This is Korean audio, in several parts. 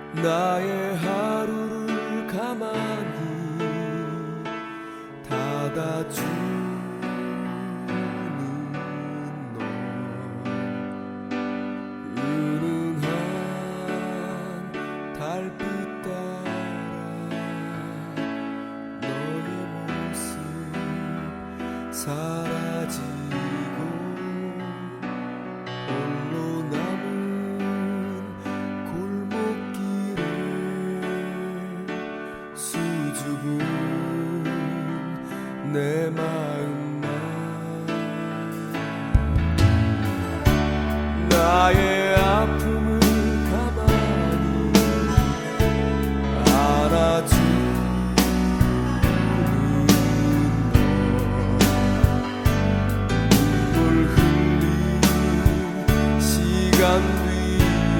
나의 하루를 가만히 닫아주는 너, 은은한 달빛 따라 너의 모습 사라지고 홀로 남은 골목길에 수줍은 내 마음만 나의 아픔을 가만히 알아주는 너, 눈물 흘린 시간 뒤에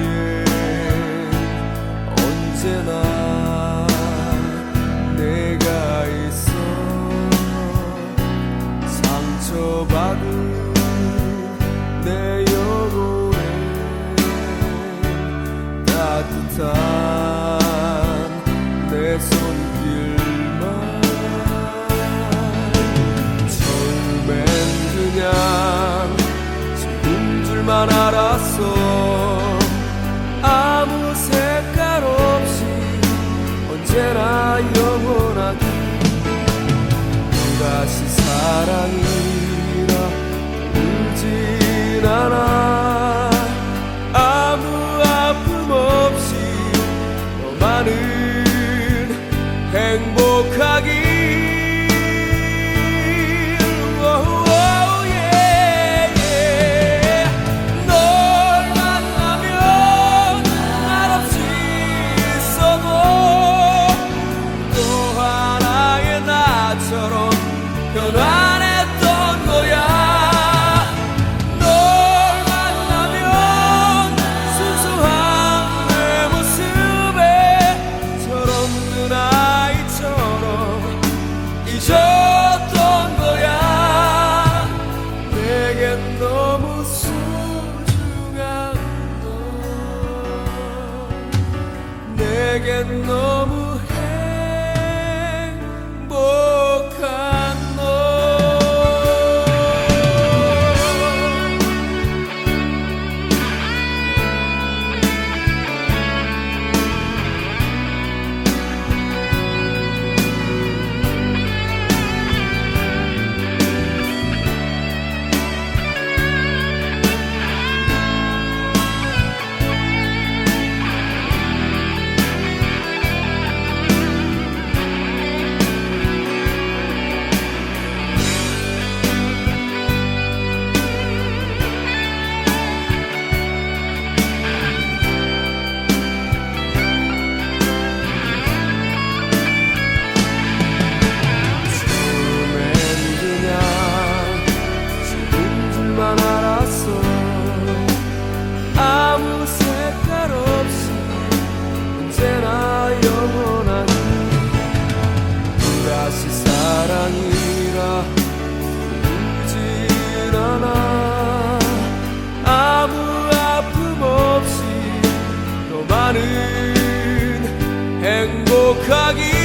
언제나 내가 있어 상처받은 내 영혼에 따뜻한 내 손길만 처음엔 그냥 지운 줄만 알았어 아무 색깔 없이 언제나 영원하게 또다시 사랑이라 울진 않아 아무 아픔 없이 너만은 행복하길 널 만나면 말없이 있어도 또 하나의 나처럼 변환했던 거야 널 만나면 순수한 내 모습에 철없는 아이처럼 잊었던 거야 내겐 너무 소중한 너 내겐 너무 행복한 너 아무 색깔 없이 언제나 영원한 또다시 사랑이라 울진 않아 아무 아픔 없이 너만은 행복하길